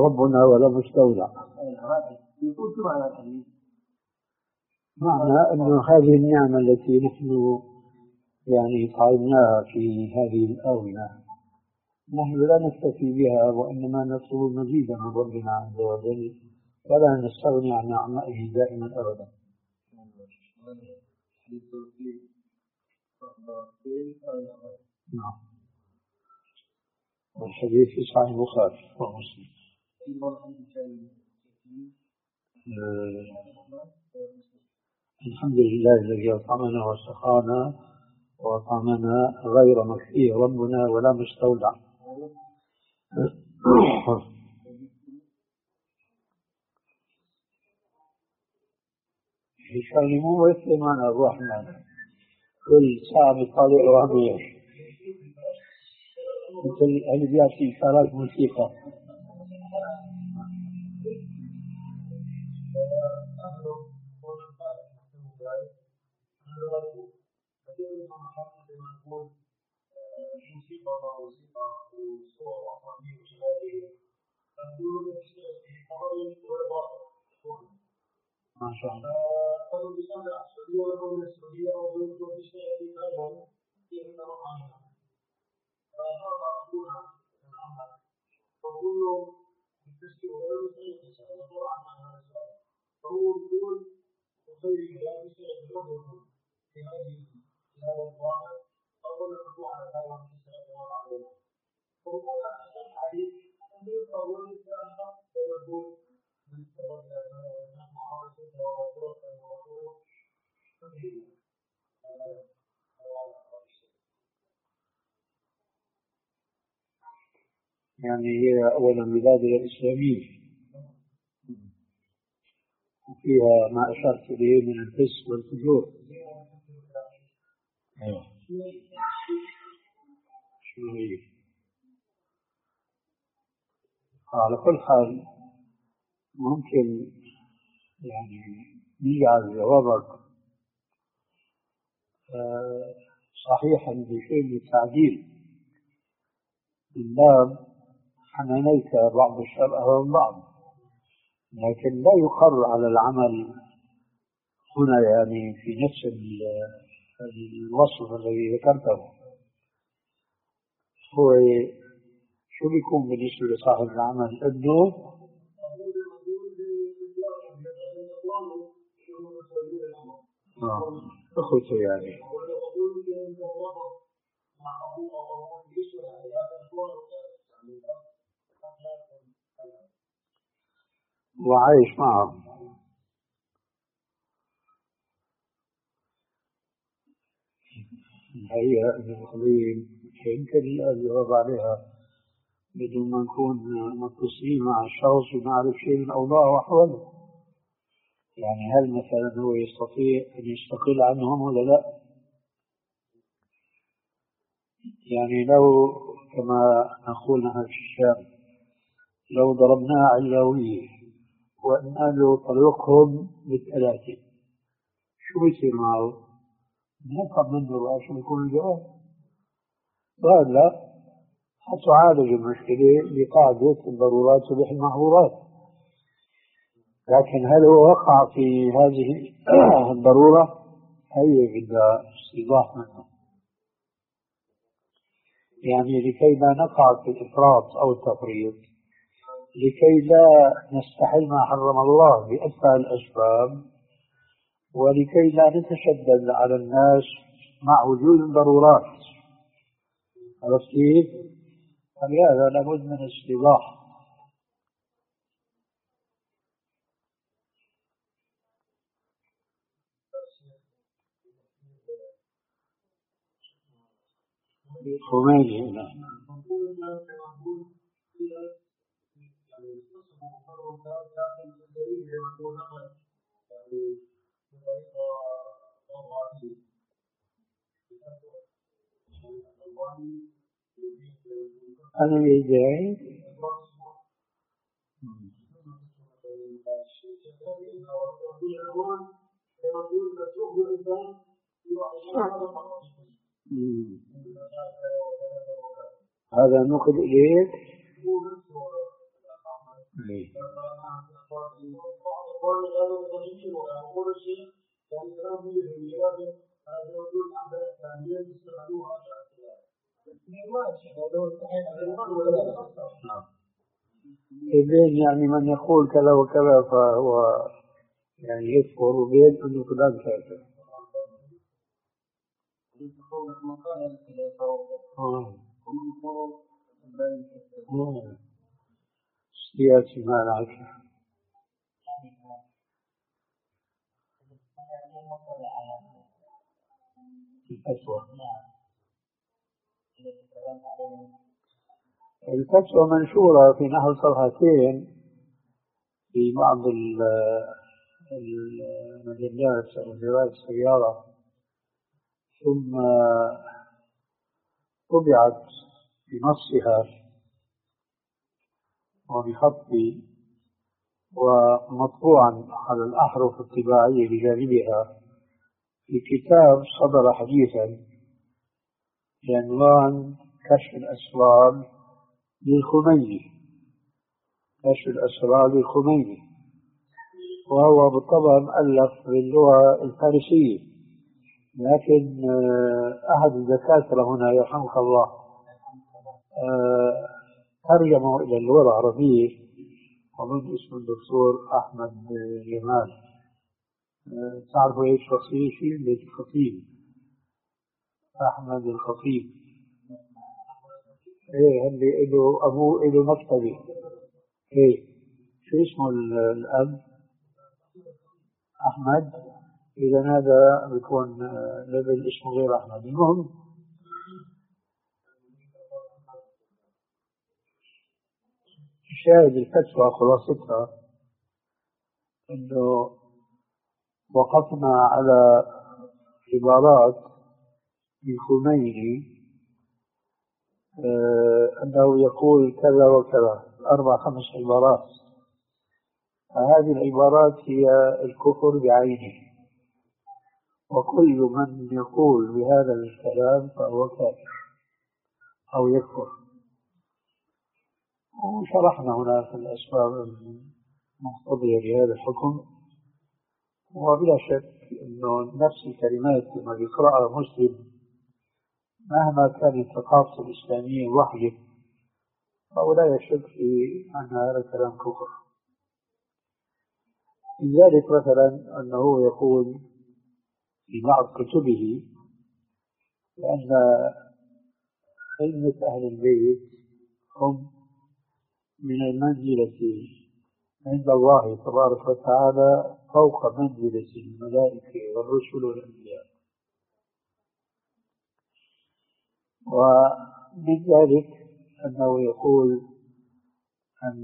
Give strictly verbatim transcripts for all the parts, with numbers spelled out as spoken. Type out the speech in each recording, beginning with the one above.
ربنا ولا مستودع. معنى أن هذه النعمة التي نحن يعني طعمناها في هذه الآونة نحن لا نكتفي بها، وإنما نطلب مزيدا من ربنا عز وجل، ولا نستغني عن نعمائه دائما أبدا. نعم. والحديث في صحيح البخاري ومسلم. آه. الحمد لله الذي أطعمنا وسقانا وأطعمنا غير مكفي ربنا ولا مستودع. يكلموا ويسلمون الرحمن كل ساعة بطالع رهبية مثل اللي بيأتي إشارات موسيقى. ما شاء الله. يعني هي أولا بلاد الإسلامية وفيها ما أشرت إليه من الفسق والفجور. أيوة. شو هي؟ على كل حال ممكن يعني نجعل جوابك صحيحا بشيء من التعديل من باب حنانيك بعض الشرع والبعض، لكن لا يقر على العمل هنا يعني في نفس الوصف الذي ذكرته. هو شو بيكون بالنسبة لصاحب العمل؟ انه اه اخوته يعني وعايش معهم. هي القضية يمكن الجواب عليها بدون ما نكون متصلين مع الشخص ونعرف شيء من أوضاعه وأحواله. يعني هل مثلا هو يستطيع أن يستقل عنهم ولا لا؟ يعني لو كما نقول نحن في الشام لو ضربناه علوية وأن له طلقهم بالثلاثة شو يصير معه؟ نفهم منه بقى شو يكون الجواب؟ قال لا، حتعالج المشكلة بقاعدة الضرورات تبيح المحظورات. لكن هل هو وقع في هذه الضرورة؟ هي بدها استيضاح منه، يعني لكي لا نقع في الإفراط أو التفريط، لكي لا نستحل ما حرم الله بأسهل الأسباب، ولكي لا نتشدد على الناس مع وجود الضرورات. عرفت كيف؟ فلهذا لابد من استيضاح. خميني هنا أنا جاي هذا نقل إليك إيه. بين يعني من يقول كذا وكذا فهو يعني يكفر، وبين أنه فلان كافر. سياسي ما نعرف. الفتوى الفتوى منشورة في نحو صفحتين في بعض المجلات أو جرائد السيارة، ثم طبعت بنصها وبخط ومطبوعا على الأحرف الطباعية بجانبها في كتاب صدر حديثا بعنوان كشف الأسرار للخميني. كشف الأسرار للخميني، وهو بالطبع مؤلف باللغة الفارسية، لكن أحد الدكاترة هنا يرحمك الله ترجمه إلى اللغة العربية، ومن اسم الدكتور أحمد جمال. تعرفوا إيش فصيل شيء بيت الخطيب، أحمد الخطيب. إيه اللي إله أبوه إله مكتبي. إيه شو اسمه الأب؟ أحمد. إذا هذا بيكون لبن اسمه غير أحمد. المهم شاهد الفتوى خلاصتها إنه وقفنا على عبارات الخميني آه أنه يقول كذا وكذا، أربع خمس عبارات. هذه العبارات هي الكفر بعينه، وكل من يقول بهذا الكلام فهو كافر أو يكفر. وشرحنا هنا في الأسباب المقتضية لهذا الحكم. وبلا شك أنه نفس الكلمات لما يقرأها مسلم مهما كانت ثقافته الإسلامية وحده فهو لا يشك في أن هذا الكلام كفر. لذلك مثلا أنه يقول في بعض كتبه بأن أئمة أهل البيت هم من المنزلة عند الله تبارك وتعالى فوق منزلة الملائكة والرسل والأنبياء. ومن ذلك أنه يقول أن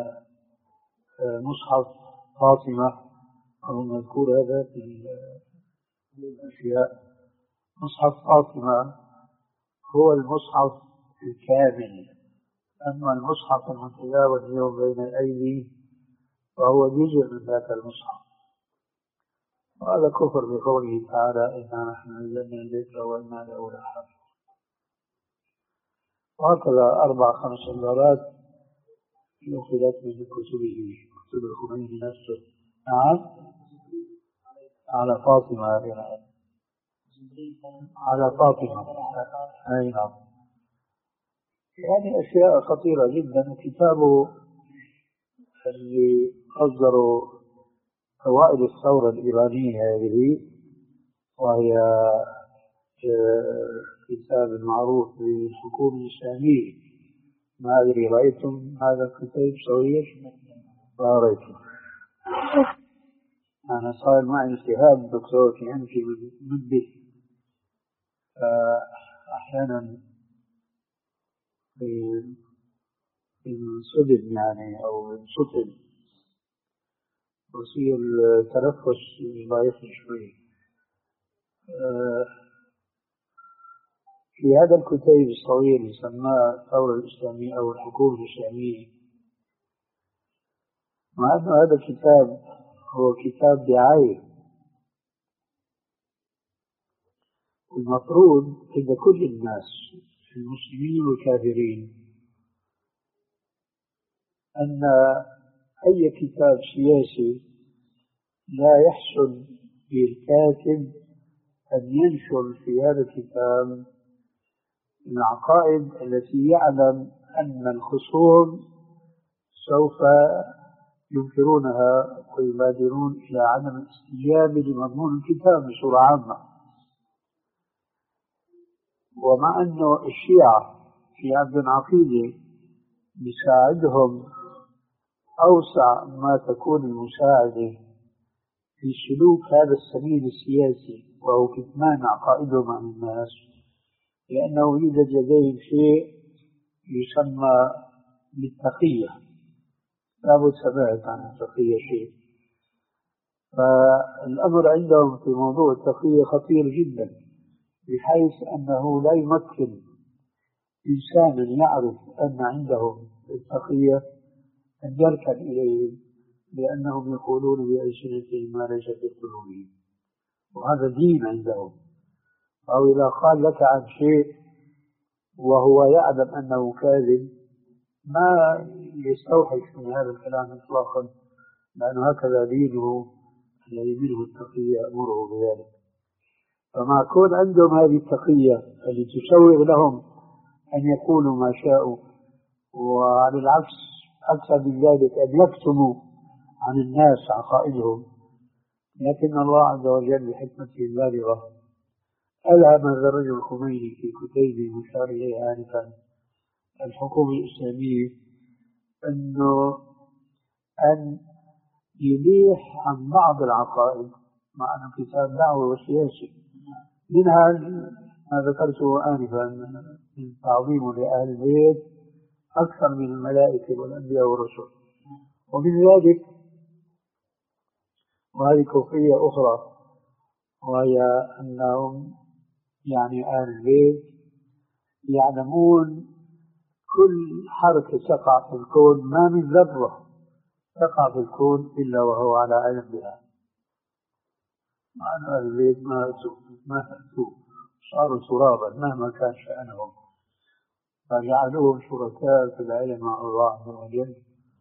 مصحف فاطمة، أو مذكور هذا في الأشياء، مصحف فاطمة هو المصحف الكامل، أما المصحف المتداول اليوم بين الأيدي فهو جزء من ذاك المصحف. وهذا كفر بقوله تعالى إنا نحن نزلنا الذكر وإنا له لحافظون. وهكذا أربع خمس عبارات نقلت من كتبه، كتب الخميني نفسه. نعم على فاطمة، على فاطمة. أي نعم. يعني أشياء خطيرة جدا. كتابه اللي أصدروا أوائل الثورة الإيرانية هذه، وهي كتاب معروف بالحكومة الإسلامية. ما أدري رأيتم هذا الكتاب صغير؟ ما رأيتم. أنا صار معي التهاب دكتور في أنفي مدة، أحيانا ينصدم يعني أو ينصدم ويصير التنفس ضعيف شوي. في هذا الكتاب الصغير يسمى الثورة الإسلامية أو الحكومة الإسلامية، مع أن هذا الكتاب هو كتاب دعاية، المفروض عند كل الناس المسلمين والكافرين أن أي كتاب سياسي لا يحسن للكاتب أن ينشر في هذا الكتاب العقائد التي يعلم أن الخصوم سوف ينكرونها ويبادرون إلى عدم الاستجابة لمضمون الكتاب بصورة عامة. ومع أنه الشيعة في عبد العقيدة يساعدهم أوسع ما تكون المساعدة في سلوك هذا السبيل السياسي وهو كتمان عقائدهم عن الناس، لأنه يوجد لديهم شيء يسمى بالتقية. لابد سمعت عن التقية شيء. فالأمر عندهم في موضوع التقية خطير جدا، بحيث أنه لا يمكن إنسانا يعرف أن عندهم التقية أن يركن إليهم، لأنهم يقولون بألسنتهم ما ليس في قلوبهم، وهذا دين عندهم. أو إذا قال لك عن شيء وهو يعلم أنه كاذب ما يستوحش من هذا الكلام إطلاقا، لأنه هكذا دينه الذي منه التقية يأمره بذلك. فما كون عندهم هذه التقية التي تسوغ لهم أن يقولوا ما شاءوا، وعلى العكس أكثر من ذلك أن يكتموا عن الناس عقائدهم، لكن الله عز وجل بحكمته البالغة ألهم هذا الرجل الخميني في كتيبه مشار إليه آنفا الحكومة الإسلامية أنه أن يبيح عن بعض العقائد، مع أنه كتاب دعوة وسياسي، منها ما ذكرته آنفا من تعظيم لأهل البيت أكثر من الملائكة والأنبياء والرسل. ومن ذلك، وهذه كفرية أخرى، وهي أنهم يعني أهل البيت يعلمون كل حركة تقع في الكون، ما من ذرة تقع في الكون إلا وهو على علم بها. معنى أهل البيت ما ما أتوا صاروا ترابا مهما كان شأنهم، فجعلوهم شركاء في العلم مع الله عز وجل.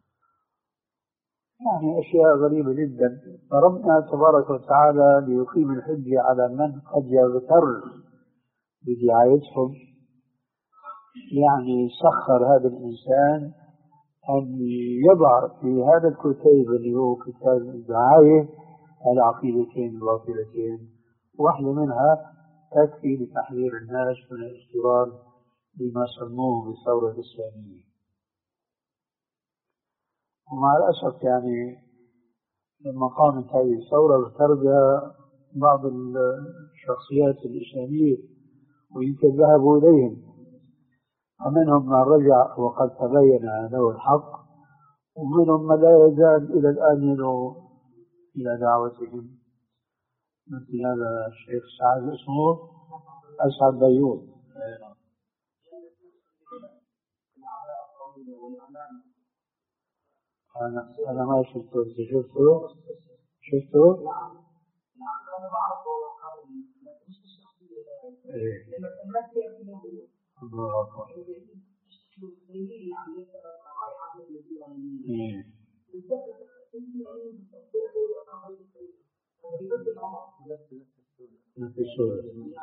يعني أشياء غريبة جدا. فربنا تبارك وتعالى ليقيم الحجة على من قد يغتر بدعايتهم، يعني سخر هذا الإنسان أن يضع في هذا الكتيب اللي هو كتاب الدعاية العقيدتين الباطلتين، واحدة منها تكفي لتحذير الناس من الاضطرار بما سموه بالثورة الإسلامية. ومع الأسف يعني لما قامت هذه الثورة اغتربها بعض الشخصيات الإسلامية ويمكن ذهبوا إليهم، ومنهم من رجع وقد تبين له الحق، ومنهم من لا يزال إلى الآن يدعو إلى دعوتهم، مثل هذا الشيخ سعد اسمه أسعد بيوت. أنا أنا ما شفته، أنت شفته؟ شفته؟ إيه. الله أكبر. إيه. في السورة.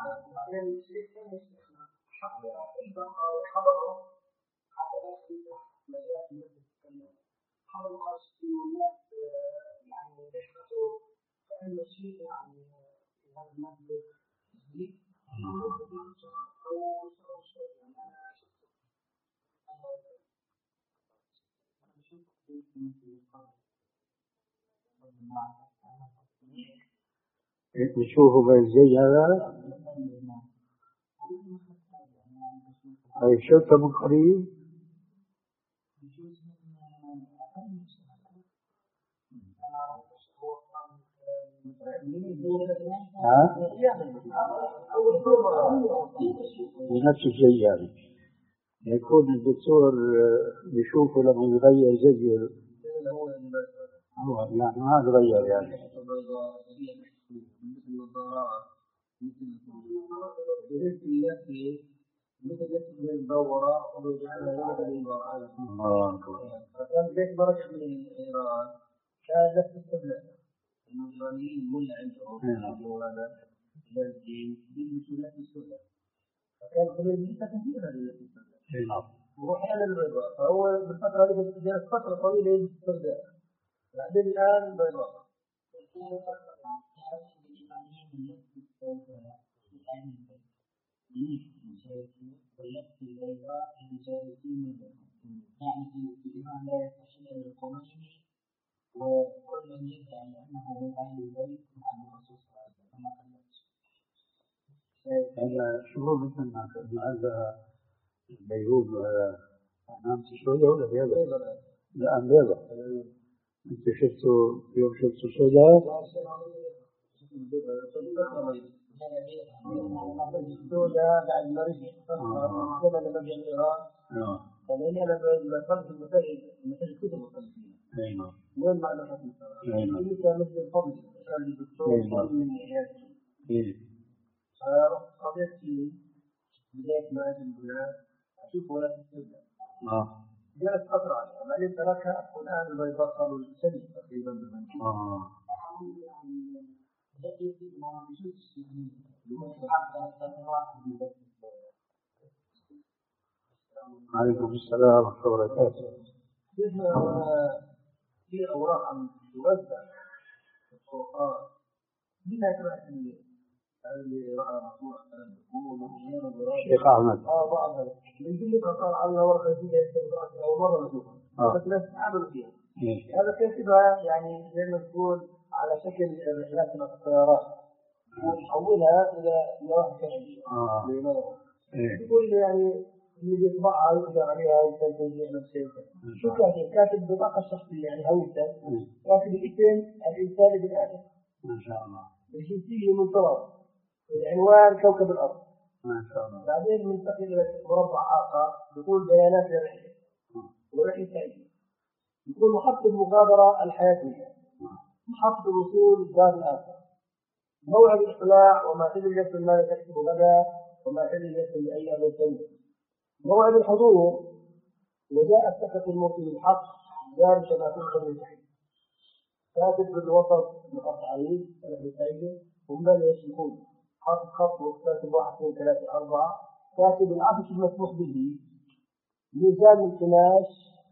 نشوفه بالزي هذا. أي شفته من قريب. ها؟ بنفس الشيء يعني يكون الدكتور يشوفه لما يغير زيه، هو يعني ما تغير يعني. مثل يكتب الدورة ويجعلها يد للمرأة. فكان بيت بركة من إيران كان نفس السنة النصرانيين مولى عندهم هذا الدين يلبسوا نفس السنة. فكان خليل كثيرا للبس السنة. وأحيانا البيضاء فهو بالفترة هذه جلس فترة طويلة يلبس السوداء. بعدين الآن بيضاء. واللبس البيضاء للجالسين يعني في الإمام لا يستشير الخميني وكل من يدعي أنه من أهل البيت مع الرسول صلى الله عليه وسلم. هذا شو مثل هذا البيروت وهذا نعم سوداء ولا بيضاء؟ لا بيضاء. أنت شفته يوم شفته سوداء؟ السوداء بعد ما رجع كما لما جاء إيران فلين أنا بفرق المساجد المساجد كتب مختلفين وين معنى خفيفة اللي كان مثل الفضل كان الدكتور من حياته فقضيت فيه بداية ما أجل البناء أشوف ولا تستودع جلس فترة عليها بعدين تركها والآن البيضاء صاروا سنة تقريبا بالمنزل عليكم السلام ورحمة الله وبركاته. في أوراق عم توزع في الطرقات مين هيكره اللي رأى رسول الله الشيخ أحمد آه بعض من كل قطار على ورقة فيها يستطيع أول مرة نشوفها بس ناس عملوا فيها هذا كاتبها يعني زي ما تقول على شكل رحلات الطيارات ونحولها إلى لوحة كاملة يقول يعني اللي بيطبعها يقدر عليها وتنتج نفسه شو كاتب كاتب بطاقة شخصية يعني هويته كاتب الاسم الإنساني بالآخر ما شاء الله الجنسية من طرف العنوان كوكب الأرض ما شاء الله بعدين منتقل إلى مربع آخر يقول بيانات الرحلة ورحلة سعيدة يقول محطة المغادرة الحياتية محطة الوصول الدار الآخر موعد الإقلاع وما تدري نفس ما تكتب غدا وما تدري نفس لأي أمر تنزل موعد الحضور وجاء السكة الموت بالحق دار شبابيك من تحت كاتب بالوسط نقط عريض رحلة سعيدة ومن يشركون حاطط خط وكاتب واحد اثنين ثلاثة أربعة كاتب العفش المسموح به ميزان الكناش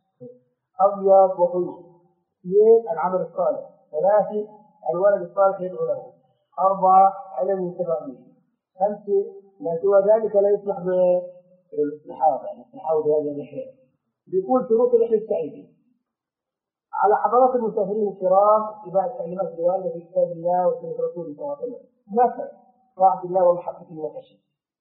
أبيض وطيب اثنين العمل الصالح ثلاثة الولد الصالح يدعو له أربعة علم الانتفاع خمسة ما سوى ذلك لا يسمح بالاصطحاب يعني الاصطحاب بهذه الرحلة بيقول شروط الرحلة السعيدة على حضرات المسافرين الكرام اتباع التعليمات الواردة في كتاب الله وسنة رسوله صلى الله عليه وسلم مثلا طاعة الله ومحبة المكاشف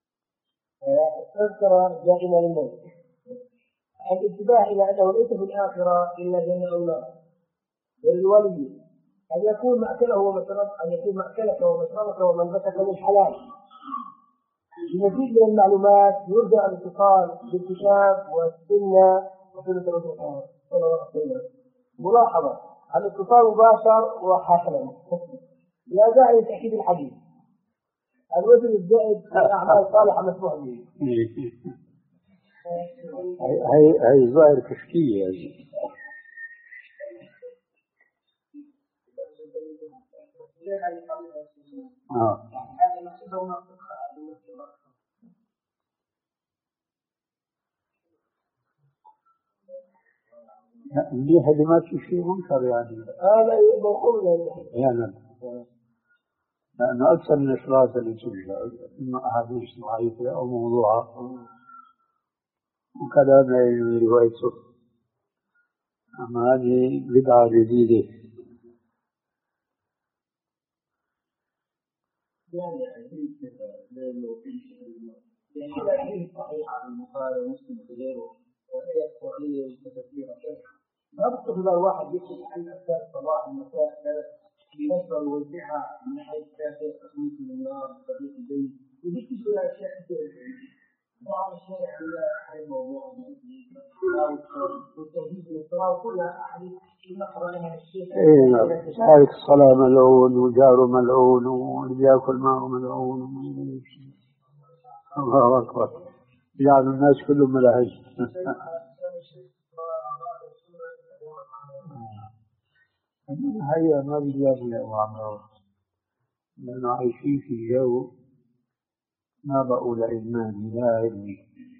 التذكرة دائما للموت الانتباه إلى أنه ليس في الآخرة إلا جنة أو نار وللوالدين أن يكون مأكله ومشربك أن يكون مأكلك ومشربك وملبسك من حلال. بمزيد من المعلومات يرجى الاتصال بالكتاب والسنة وسنة الرسول صلى الله عليه وسلم. ملاحظة الاتصال مباشر وحاصلا لا داعي لتأكيد الحديث. الوزن الزائد في الأعمال الصالحة مسموح به. هي هي ظاهر كشكية هذه. آه. مليح اللي ما في شيء منكر يعني. هذا يقول يعني لأنه أكثر من الإشراف اللي تجد إما أحاديث ضعيفة أو موضوعة وكلام روايته. أما هذه بدعة جديدة. يعني حديث لأنه في شيء يعني حديث صحيح عن البخاري ومسلم وغيره وهي قوانين كثيرة نذكر إذا الواحد يكتب عن أساس صباح المساء بنشر الوزيعة من حيث كافة تخميس النار بطريق الجنة ويكتب إلى أشياء كثيرة بعض الشارع إلى أحد موضوع والتوحيد والصلاة كلها أحاديث نقرأ لها الشيخ. تارك الصلاة ملعون وجار ملعون واللي يأكل معه ملعون. الله أكبر. يعني الناس كلهم ملاهج. هيا ما بيجاب يا أبو عمرو، لأنه عايشين في جو ما بقول علماني لا علمي.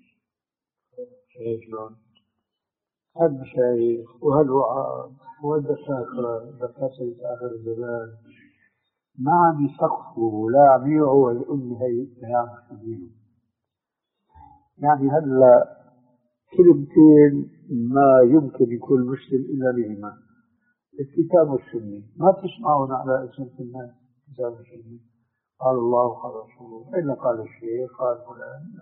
شايف شلون؟ هالمشايخ وهالوعاظ والدكاترة دكاترة آخر الزمان ما عم يسقفوا ولا عم يوعوا الأمة هي كلام سبيل. يعني هلا كلمتين ما يمكن يكون مسلم إلا بهما، الكتاب والسنة. ما تسمعون على ألسنة الناس كتاب والسنة، قال الله وقال رسوله، إلا قال الشيخ قال فلان.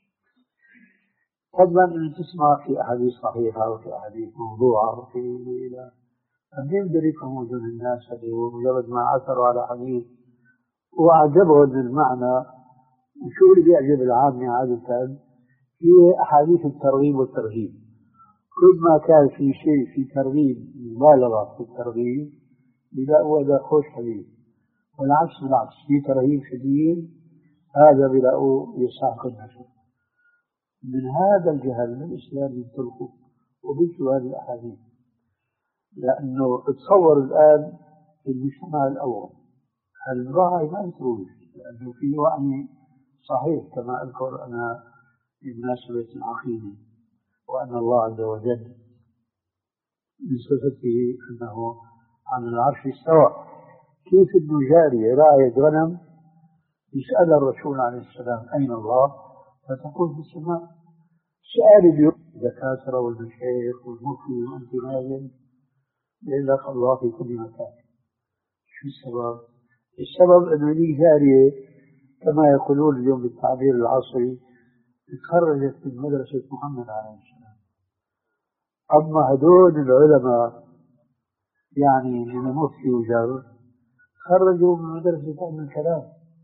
فضلا أن تسمع في أحاديث صحيحة وفي أحاديث موضوعة وفي إلى أن يدركهم وجود الناس اليوم مجرد ما عثروا على حديث وأعجبهم المعنى. وشو اللي بيعجب العامة عادة؟ هي أحاديث الترغيب والترهيب. كل ما كان في شيء في ترغيب مبالغة في الترغيب بيلاقوا هذا خوش حديث، والعكس بالعكس في ترهيب شديد هذا بيلاقوا يستحق النشر. من هذا الجهل الإسلام ينطلقوا وبيجوا هذه الأحاديث، لأنه تصور الآن في المجتمع الأول الوعي ما يتروج، لأنه في وعي صحيح كما أذكر أنا بمناسبة العقيدة، وأن الله عز وجل من صفته أنه على العرش استوى. كيف إنه جارية راعية غنم يسأل الرسول عليه السلام أين الله؟ فتقول في السماء. سؤال اليوم الدكاترة والمشايخ والمفتي وأنت نايم يقول لك الله في كل مكان. شو السبب؟ السبب أنه لي جارية كما يقولون اليوم بالتعبير العصري تخرجت من مدرسة محمد عليه السلام. أما هدول العلماء يعني من المفتي وجار خرجوا من مدرسة علم الكلام.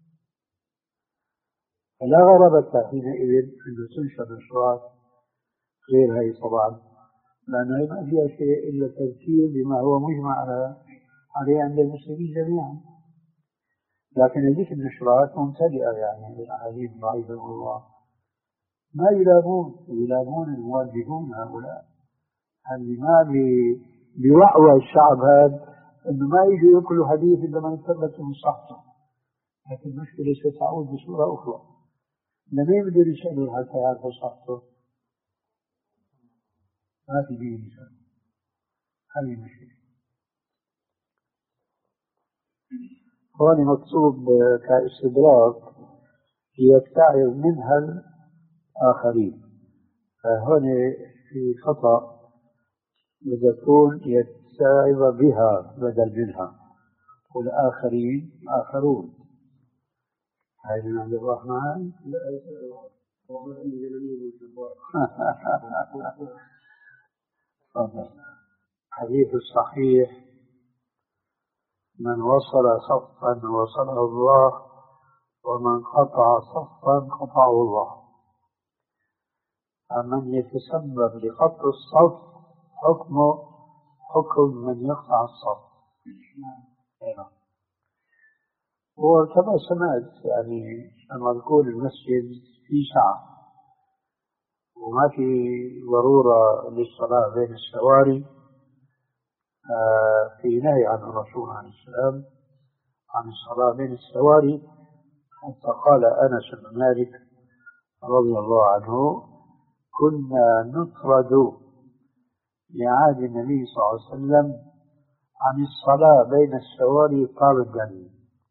فلا غرابة حينئذ أن تنشر نشرات غير هذه طبعا، لأنه ما فيها شيء إلا تذكير بما هو مجمع عليه عند المسلمين جميعا. لكن هذه النشرات ممتلئة يعني بالأحاديث الضعيفة والله ما يلامون يلامون الموجهون هؤلاء اللي ما بيوعوا الشعب هذا انه ما يجوا ياكلوا حديث الا ما يثبت من صحته. لكن المشكله ستعود بصوره اخرى، لمين بده يسالوا حتى يعرفوا صحته؟ ما في دين يسال. هذه المشكله. هون مكتوب كاستدراك يتعظ منها الآخرين، فهون في خطأ يكون يتعظ بها بدل منها، والآخرين آخرون. هاي من عند الرحمن. حديث الصحيح من وصل صفا وصله الله ومن قطع صفا قطعه الله. من يتسبب لقطع الصف حكمه حكم من يقطع الصف. وكما سمعت يعني لما نقول المسجد في سعة وما في ضرورة للصلاة بين السواري، في نهي عن الرسول عليه السلام عن الصلاة بين السواري، حتى قال أنس بن مالك رضي الله عنه كنا نطرد لعهد النبي صلى الله عليه وسلم عن الصلاة بين السواري طاردا.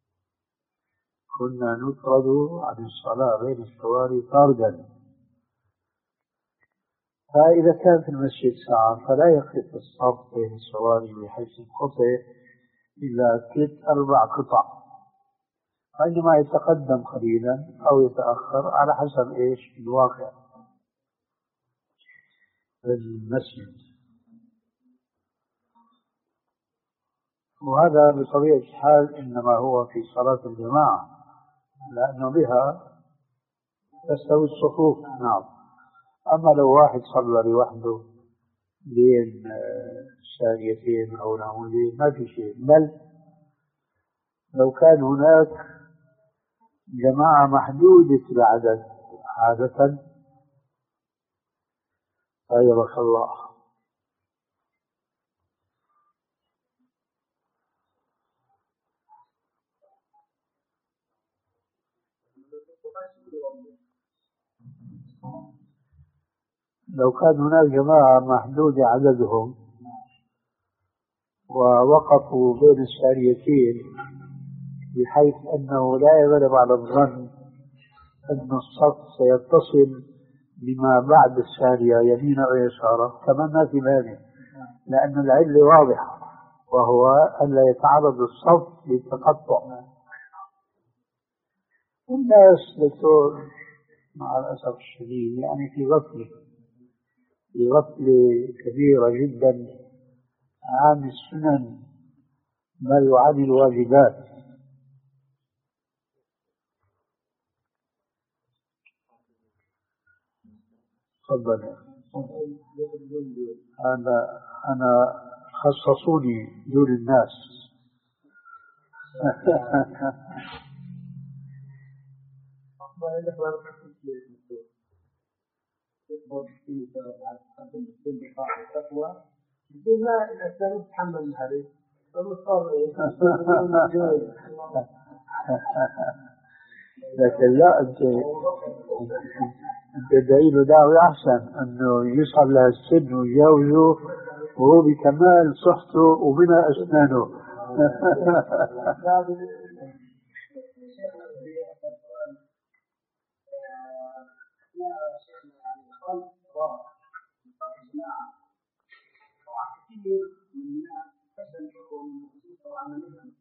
كنا نطرد عن الصلاة بين السواري طاردا. فإذا كان في المسجد ساعة فلا يقف الصف بين السواري بحيث ينقطع إلا ثلاث أربع قطع، فإنما يتقدم قليلا أو يتأخر على حسب إيش الواقع في المسجد. وهذا بطبيعة الحال إنما هو في صلاة الجماعة، لأنه بها تستوي الصفوف. نعم. أما لو واحد صلى لوحده بين ساريتين أو نعمودين ما في شيء، بل لو كان هناك جماعة محدودة العدد عادة غيرك الله. لو كان هناك جماعة محدودة عددهم ووقفوا بين الساريتين بحيث أنه لا يغلب على الظن أن الصف سيتصل بما بعد السارية يمينا ويسارا، كمان ما في مانع، لأن العلة واضحة وهو ألا يتعرض الصف للتقطع. والناس دكتور مع الأسف الشديد يعني في غفلة في غفلة كبيرة جدا عن السنن ما يعاني الواجبات. تفضل. أنا أنا خصصوني دون الناس. لا الإنسان يتحمل هذه لكن لا، أنت أنت دليل دعوة أحسن أنه يصل للسن ويجاوزه وهو بكمال صحته وبناء أسنانه. كثير من الناس تستنكرهم طبعا منهم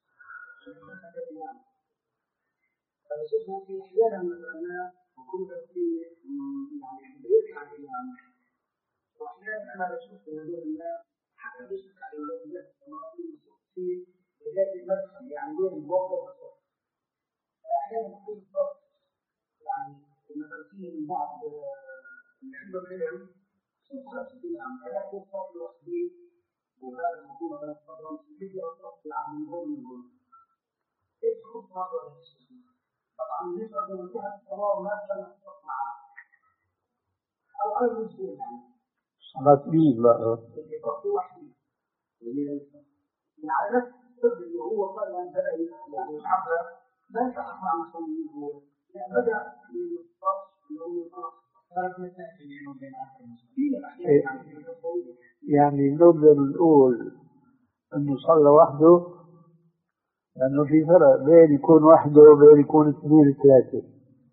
فشوفوا في أحيانا مثلا وكل في يعني بداية عن الإمام وأحيانا أنا بشوف من هذول الناس حتى بيشوف على الولاد في بداية المدخل يعني وين الموقف الصف أحيانا يكون الصف يعني المدرسين من بعض اللي عندهم علم شوف خمس أيام كذا يكون صف لوحده وهذا المفروض أن يتفضل في الصف يعني من هون من هون كيف تخص هذا الشيء طبعا بالنسبة لمنطقة الصلاة ما كان الصف معه أو على المسلمين يعني صلاة مين بقى؟ الصف وحده يعني نفس الطب اللي هو قال أن بدأ يعني عبر ما يتعرف عن المسلمين هو يعني بدأ من الصف اللي هو الصف يعني نقدر نقول انه صلى وحده، لانه في فرق بين يكون وحده وبين يكون اثنين ثلاثه.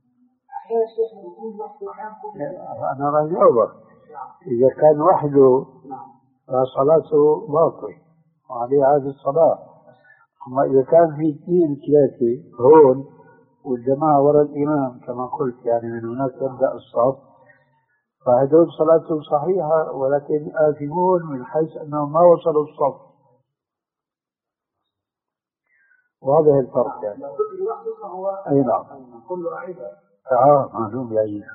انا راح اجاوبك. اذا كان وحده فصلاته باطل وعليه عادة الصلاه، اما اذا كان في اثنين ثلاثه هون والجماعه وراء الامام كما قلت يعني من هناك يبدا الصف، فهدول صلاتهم صحيحة ولكن آثمون من حيث أنهم ما وصلوا الصف. واضح الفرق يعني. أي نعم. آه معلوم يعني.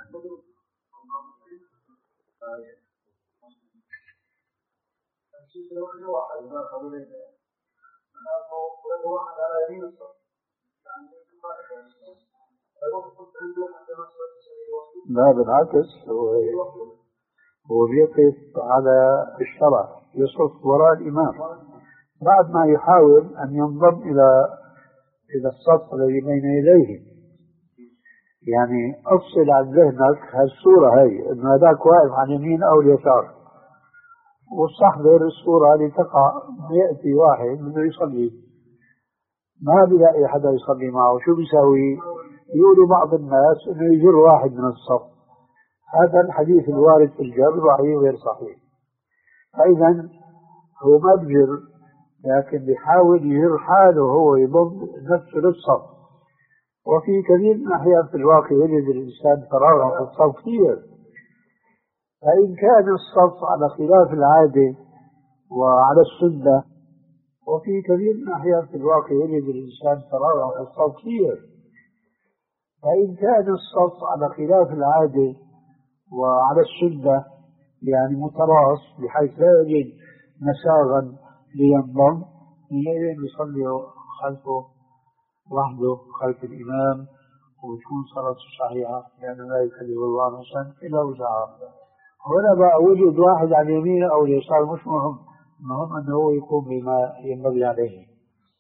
لا بالعكس، هو هو بيقف على الشرع يصف وراء الإمام بعد ما يحاول أن ينضم إلى إلى الصف الذي بين يديه. يعني أفصل عن ذهنك هالصورة هي إنه هذاك واقف عن يمين أو اليسار، واستحضر الصورة لتقع. يأتي واحد بده يصلي ما بيلاقي حدا يصلي معه، شو بيساوي؟ يقولوا بعض الناس إنه يجر واحد من الصف. هذا الحديث الوارد في الجر ضعيف غير صحيح. فإذا هو ما بجر، لكن بيحاول يجر حاله هو يضم نفسه للصف. وفي كثير من الأحيان في الواقع يجد الإنسان فراغا في الصف كثير. فإن كان الصف على خلاف العادة وعلى السنة، وفي كثير من الأحيان في الواقع يجد الإنسان فراغا في الصف كثير. فإن كان الصف على خلاف العادة وعلى السنة يعني متراص بحيث لا يجد مساغا لينضم، حينئذ يصلي خلفه وحده خلف الإمام وتكون صلاته صحيحة، لأنه لا يكلف الله نفسا إلا وسعها هنا بقى وجد واحد على اليمين أو اليسار مش مهم، المهم أنه هو يقوم بما ينبغي عليه.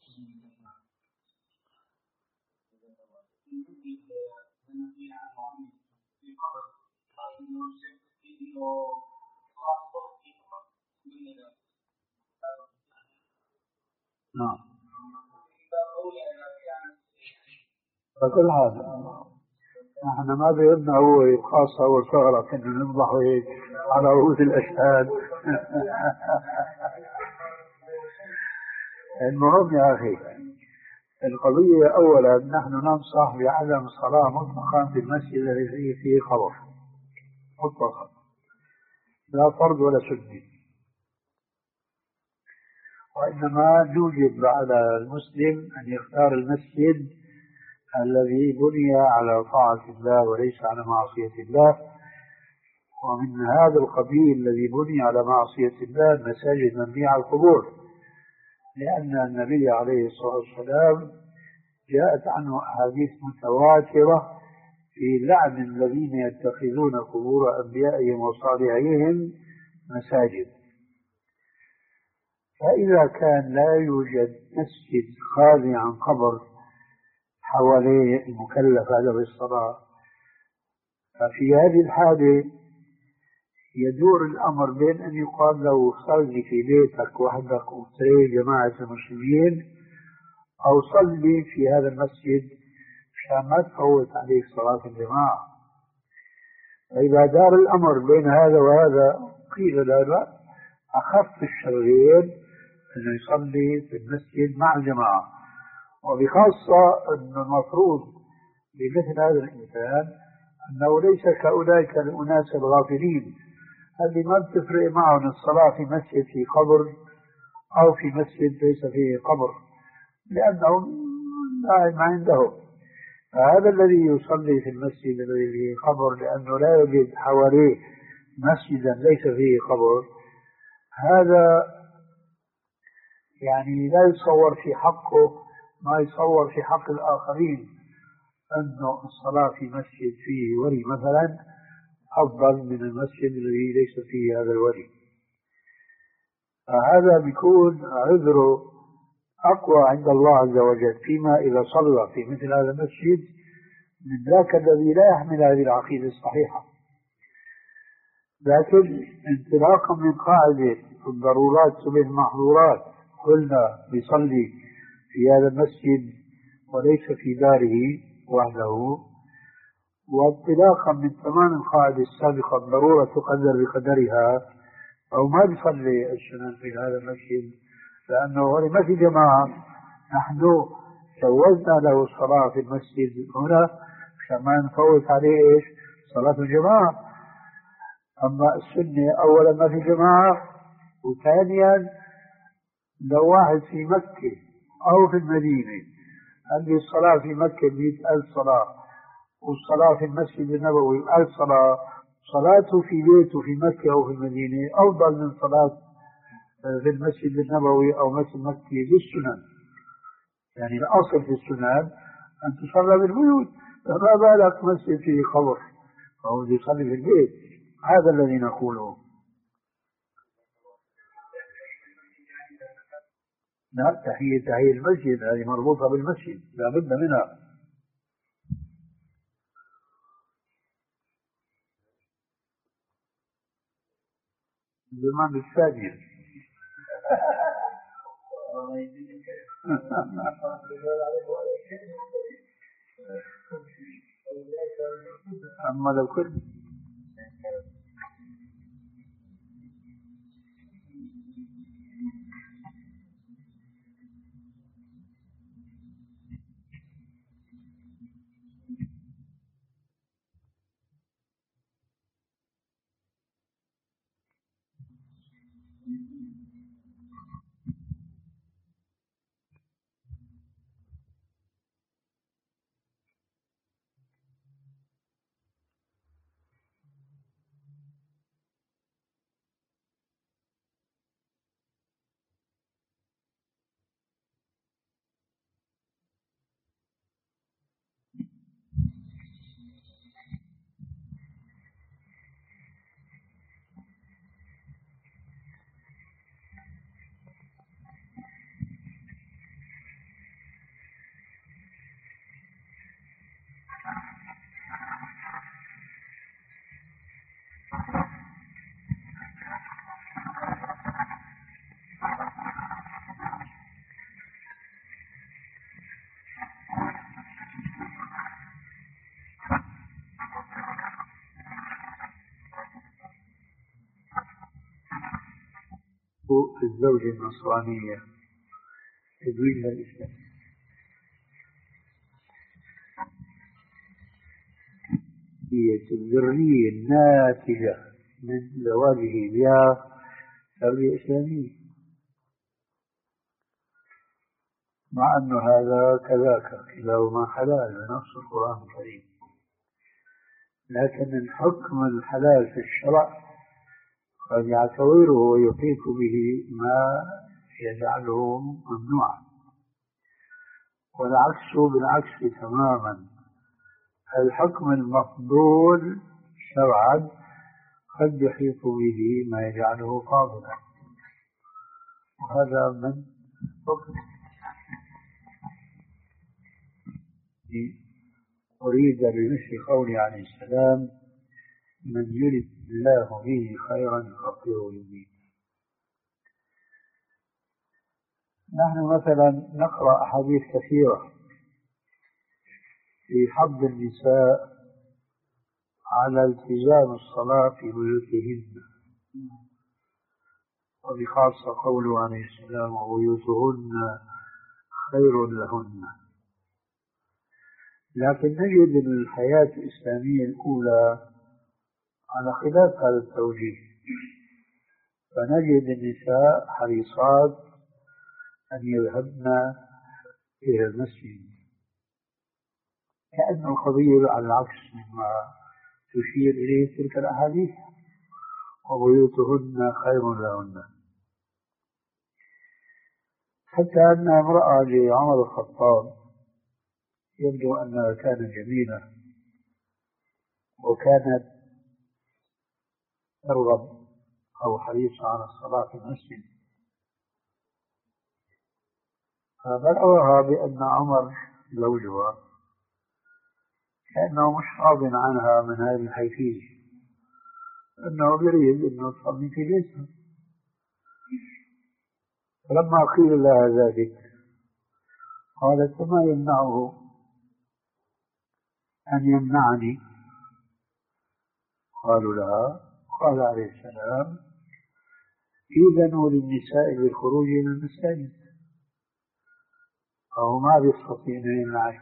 نعم. فكل هذا نحن ما بيدنا هو خاصة أول شغلة كنا ننضح على رؤوس الأشهاد. المهم يا أخي القضية أولا نحن ننصح بعدم الصلاة مطلقا في المسجد الذي فيه فيه خبر مطلقا، لا فرض ولا سنة، وإنما نوجب على المسلم أن يختار المسجد الذي بني على طاعة الله وليس على معصية الله. ومن هذا القبيل الذي بني على معصية الله المساجد مبنية على القبور، لأن النبي عليه الصلاة والسلام جاءت عنه أحاديث متواترة في لعن الذين يتخذون قبور أنبيائهم وصالحيهم مساجد. فإذا كان لا يوجد مسجد خالي عن قبر حواليه المكلف هذا بالصلاة، ففي هذه الحالة يدور الأمر بين أن يقال له صلي في بيتك وحدك وتري جماعة المسلمين، أو صلي في هذا المسجد عشان ما تفوت عليك صلاة الجماعة. فإذا دار الأمر بين هذا وهذا قيل له أخف الشرين أنه يصلي في المسجد مع الجماعة، وبخاصة أن المفروض بمثل هذا الإنسان أنه ليس كأولئك الأناس الغافلين اللي ما بتفرق معهم الصلاة في مسجد في قبر أو في مسجد ليس فيه قبر، لأنهم ما عندهم. فهذا الذي يصلي في المسجد الذي فيه قبر لأنه لا يوجد حواليه مسجدا ليس فيه قبر، هذا يعني لا يتصور في حقه ما يتصور في حق الآخرين، أنه الصلاة في مسجد فيه ولي مثلا أفضل من المسجد الذي ليس فيه هذا الولي. فهذا بيكون عذره أقوى عند الله عز وجل فيما إذا صلى في مثل هذا المسجد من ذاك الذي لا يحمل هذه العقيدة الصحيحة. لكن انطلاقا من قاعدة الضرورات تبيح المحظورات، قلنا بيصلي في هذا المسجد وليس في داره وحده، وانطلاقا من تمام القاعدة السابقة الضرورة تقدر بقدرها، أو ما بيصلي السنن في هذا المسجد لأنه ما في جماعة، نحن جوزنا له الصلاة في المسجد هنا عشان ما نفوت عليه إيش صلاة الجماعة. أما السنة أولا ما في جماعة، وثانيا لو واحد في مكة أو في المدينة قال لي الصلاة في مكة مئة ألف صلاة والصلاة في المسجد النبوي ألف صلاة، صلاته في بيته في مكة أو في المدينة أفضل من صلاة في المسجد النبوي أو مسجد مكة بالسنن. يعني الأصل في السنن أن تصلى بالبيوت، فما بالك مسجد فيه قبر فهو يصلي في البيت. هذا الذي نقوله. لا، تحية تحية المسجد هذه مربوطة بالمسجد لا بد منها. زمان الثانية. أما لو كنت الزوجة النصرانية تزويجها الإسلام هي الذرية الناتجة من زواجه بها تربية إسلامية، مع أن هذا كذاك كلاهما حلال بنص القرآن الكريم، لكن الحكم الحلال في الشرع قد يعتبره ويحيط به ما يجعله ممنوعا، والعكس بالعكس تماما. الحكم المفضول شرعا قد يحيط به ما يجعله فاضلا، وهذا من حكم. أريد بمثل قوله عليه السلام: من يرد الله به خيرا يفقهه في الدين. نحن مثلا نقرأ أحاديث كثيرة في حض النساء على التزام الصلاة في بيوتهن، وبخاصة قوله عليه السلام: وبيوتهن خير لهن. لكن نجد الحياة الإسلامية الأولى على خلاف هذا التوجيه، فنجد النساء حريصات أن يذهبن إلى المسجد، كأن القضية على العكس مما تشير إليه تلك الأحاديث: وبيوتهن خير لهن. حتى أن امرأة لعمر الخطاب يبدو أنها كانت جميلة وكانت ترغب أو حريصة على الصلاة في المسجد، فبلغها بأن عمر زوجها كأنه مش راض عنها من هذه الحيثية، أنه يريد أنه تصلي في بيتها. فلما قيل لها ذلك قالت: فما يمنعه أن يمنعني؟ قالوا لها، قال عليه السلام: إذنوا للنساء بالخروج إلى المساجد، أو ما بيستطيعن أن يمنعك،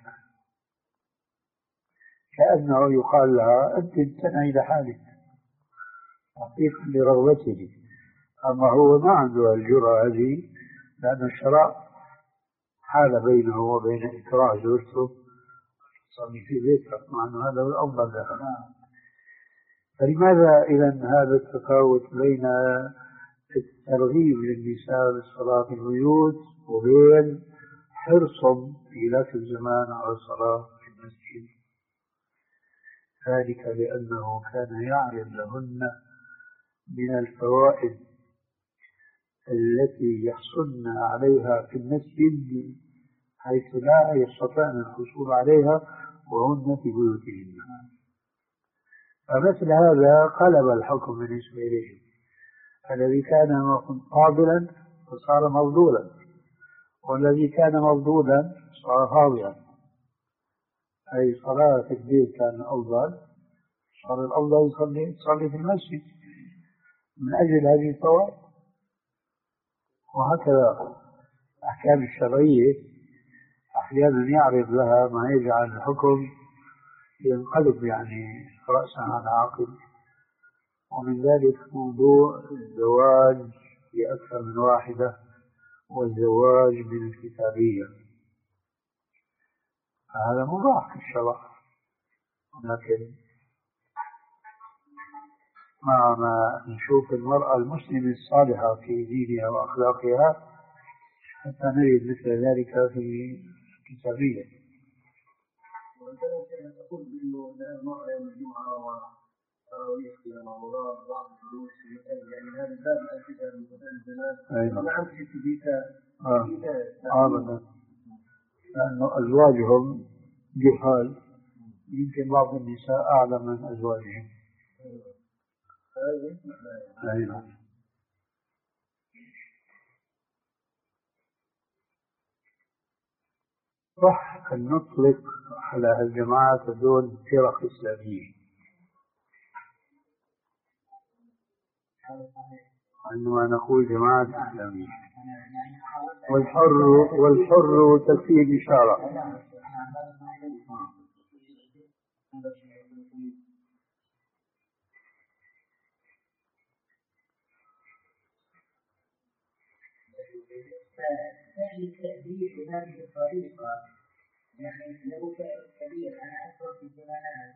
كأنه يقال لها: أنت امتنعي لحالك تحقيقا لرغبته. أما هو ما عنده الجرأة هذه، لأن الشرع حال بينه وبين إكراه زوجته تصلي في بيتها، مع أنه هذا هو الأفضل لها. فلماذا إذن هذا التفاوت بين الترغيب للنساء بالصلاة في البيوت وبين حرصهم في ذاك الزمان على الصلاة في المسجد؟ ذلك لأنه كان يعرض لهن من الفوائد التي يحصلن عليها في المسجد حيث لا يستطيعن الحصول عليها وهن في بيوتهن. فمثل هذا قلب الحكم بالنسبة إليهم، الذي كان فاضلا فصار مفضولا، والذي كان مفضولا صار فاضلا، أي صلاة في البيت كان أفضل، صار الأفضل يصلي يصلي في المسجد من أجل هذه الفوائد. وهكذا الأحكام الشرعية أحيانا يعرض لها ما يجعل الحكم ينقلب يعني رأسا على عقب. ومن ذلك موضوع الزواج بأكثر من واحدة والزواج من الكتابية، هذا مباح في الشرع، لكن مع ما نشوف المرأة المسلمة الصالحة في دينها وأخلاقها حتى نجد مثل ذلك في الكتابية. تقول بأنه المرأة يوم الجمعة وتراويح في رمضان بعض الدروس يعني هذا الباب الأساسي من مسائل الزمان. نعم في بيتها أبدا، لأنه أزواجهم جهال، يمكن بعض النساء أعلم من أزواجهم. أيضا صح أن نطلق على الجماعات دون فرق إسلامية، عندما نقول جماعة إسلامية والحر والحر تكفيه الإشارة. فعل التأديب بهذه الطريقة يعني له فعل كبير. أنا أذكر في الزمانات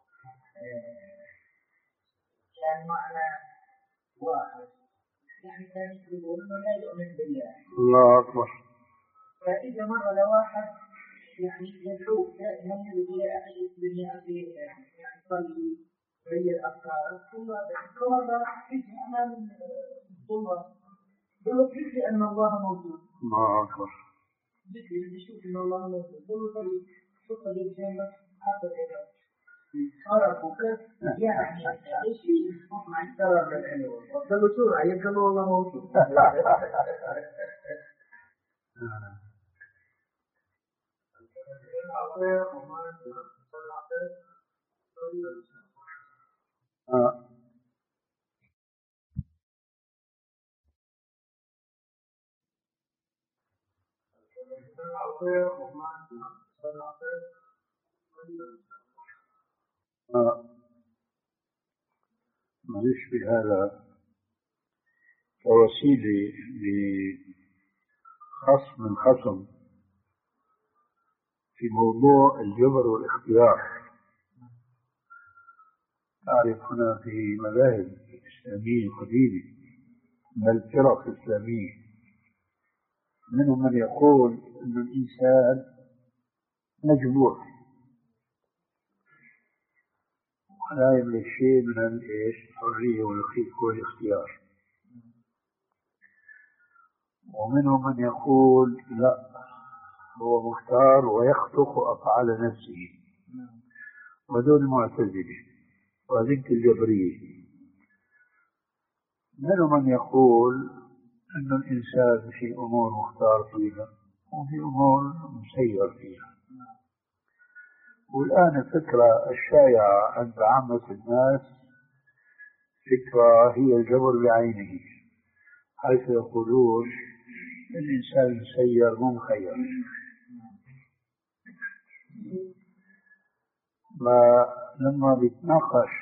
كان معنا واحد يعني كان يقول إنه لا يؤمن بالله. الله أكبر. فإذا مر لواحد يعني يدعو دائما إلى أن يسلم أبيه يعني يصلي وهي الأفكار ثم مرة يجي أمام الظلمة يقول كيف أن الله موجود. الله أكبر. ذكر بيشوف إن الله موجود يقول طيب شوف الجنة حتى كذا عرفوا كيف يعني إيش مع السبب الحلو قالوا سرعة يقولوا الله موجود. آه. آه. ما يشبه هذا كوسيلة لخصم الخصم في موضوع الجبر والاختيار. تعرف هنا في مذاهب إسلامية قديمة بل فرق إسلامية منهم من يقول أن الإنسان مجبور ولا يملك شيء من الحرية والاختيار، ومنهم من يقول لا هو مختار ويخطق أفعال نفسه، ودول المعتزلة وذلك الجبرية. منهم من يقول أن الإنسان في أمور مختار فيها وفي أمور مسير فيها. والآن الفكرة الشائعة عند عامة الناس فكرة هي الجبر بعينه، حيث يقولون الإنسان مسير مو مخير. ما لما بيتناقش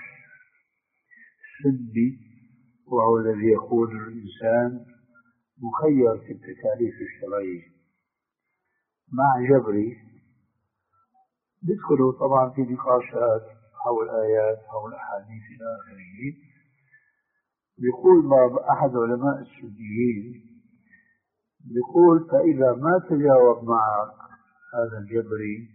سني وهو الذي يقول الإنسان مخير في التكاليف الشرعية مع جبري، بيدخلوا طبعا في نقاشات حول آيات حول أحاديث إلى آخره. بيقول بعض أحد علماء السنيين بيقول فإذا ما تجاوب معك هذا الجبري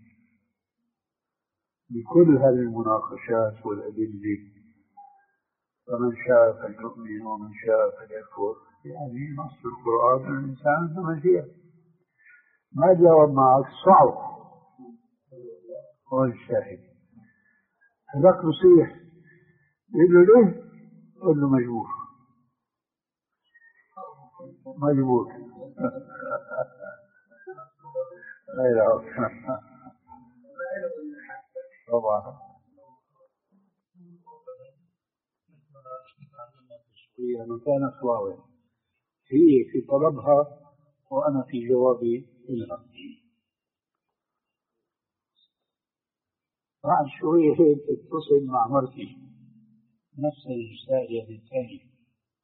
بكل هذه المناقشات والأدلة فمن شاء فليؤمن ومن شاء فليكفر، يعني نص القرآن الإنسان عنده مشيئة. ما جاوب معك صعب هو الشاهد. هذاك نصيح يقول له ليه؟ يقول له مجبور مجبور غير طبعا. هي مكانة واضح هي في طلبها وأنا في جوابي لها. بعد شوية هيك تتصل مع مرتي نفس السائلة بالتالي،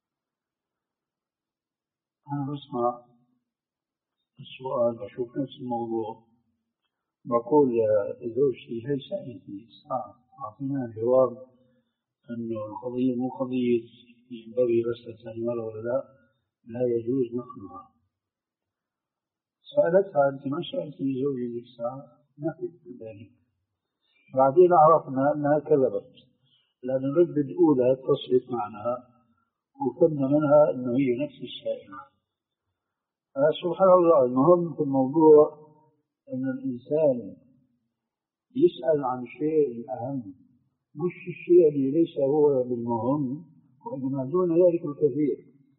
أنا بسمع السؤال بشوف نفس الموضوع بقول لزوجتي هي سألتني أعطينا جواب أنه القضية مو قضية ينبغي بس ثاني مرة ولا لا لا يجوز نقلها. سألتها أنت ما سألتني زوجي ذيك الساعة؟ ما في ذلك. بعدين عرفنا أنها كذبت لأن الرد الأولى اتصلت معنا وفهمنا منها أنه هي نفس السائلة. سبحان الله. المهم في الموضوع أن الإنسان يسأل عن شيء أهم مش الشيء اللي ليس هو بالمهم وإنما دون ذلك الكثير.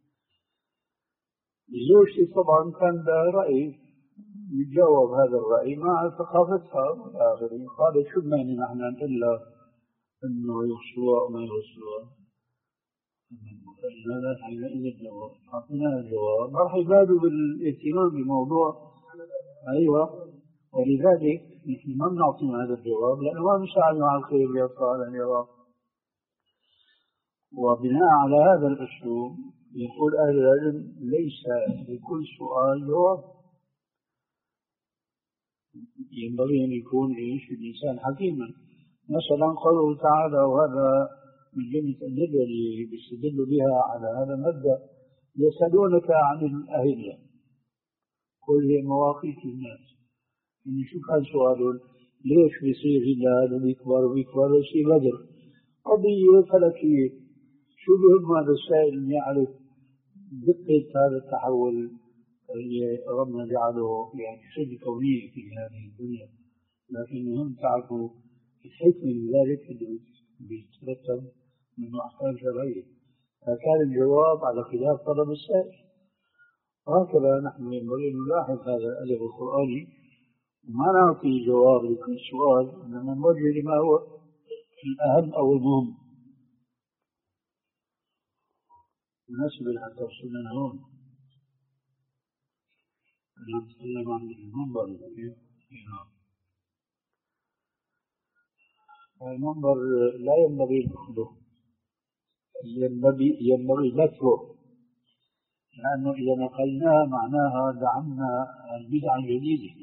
زوجتي طبعا كان لها رأي يتجاوب هذا الرأي مع ثقافتها والآخرين. قالت شو بمعنى نحن إلا أنه يغسلوا أو ما يغسلوا. هذا حينئذ الجواب أعطينا الجواب راح يبادوا بالاهتمام بموضوع. أيوة، ولذلك نحن ما بنعطيهم هذا الجواب لأنه ما بنساعدهم على الخير يبقى على اليرى. وبناء على هذا الأسلوب يقول أهل العلم ليس لكل سؤال جواب. ينبغي أن يكون إيش الإنسان حكيما. مثلا قوله تعالى وهذا من جملة الأدلة اللي بيستدل بها على هذا المبدأ يسألونك عن الأهلة قل هي مواقيت الناس. يعني شو كان سؤالهم؟ ليش بيصير هلال وبيكبر وبيكبر ويصير بدر؟ قضية فلكية. شو بهم هذا السائل أن يعرف دقة هذا التحول اللي ربنا جعله يعني شبه كونية في هذه الدنيا، لكنهم تعرفوا الحكمة من ذلك أنه بيترتب منه أحكام شرعية. فكان الجواب على خلاف طلب السائل. هكذا نحن ينبغي أن نلاحظ هذا الأدب القرآني وما نعطي جواب لكل سؤال، إنما نوجه لما هو الأهم أو المهم. مناسب حتى وصلنا هون نتكلم عن المنبر. المنبر لا ينبغي دخوله، ينبغي ينبغي نتره، لأنه إذا نقلناها معناها دعمنا البدعة الجديدة.